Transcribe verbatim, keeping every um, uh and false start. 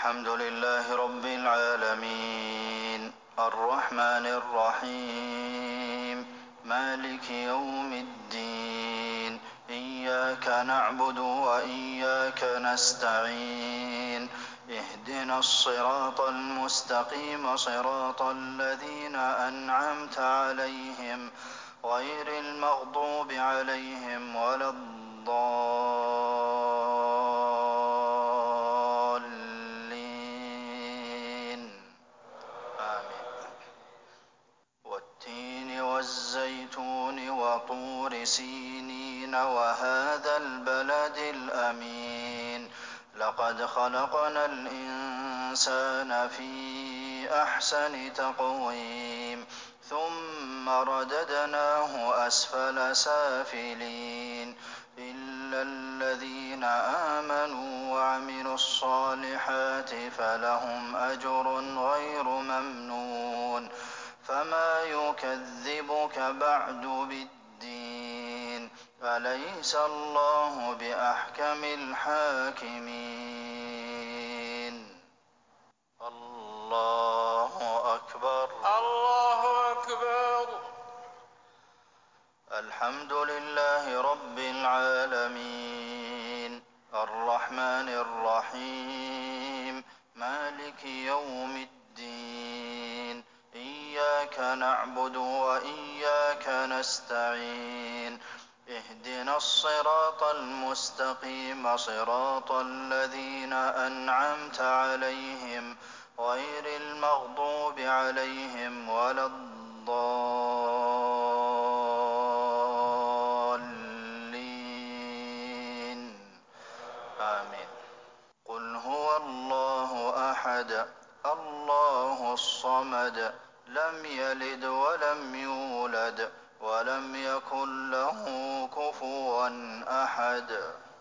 الحمد لله رب العالمين الرحمن الرحيم مالك يوم الدين إياك نعبد وإياك نستعين اهدنا الصراط المستقيم صراط الذين أنعمت عليهم غير المغضوب عليهم ولا الضالين آمين. والتين والزيتون وطور سينين وهذا البلد الأمين لقد خلقنا الإنسان في أحسن تقويم ثم رددناه أسفل سافلين إلا الذين آمنوا وعملوا الصالحات فلهم أجر غير ممنون فما يكذبك بعد بالدين أليس الله بأحكم الحاكمين الله أكبر الله أكبر. الحمد لله رب العالمين الرحمن الرحيم مالك يوم الدين إياك نعبد وإياك نستعين اهدنا الصراط المستقيم صراط الذين أنعمت عليهم غير المغضوب عليهم ولا الضالين آمين. قل هو الله أحد الله الصمد لم يلد ولم يولد ولم يكن له كفوا أحد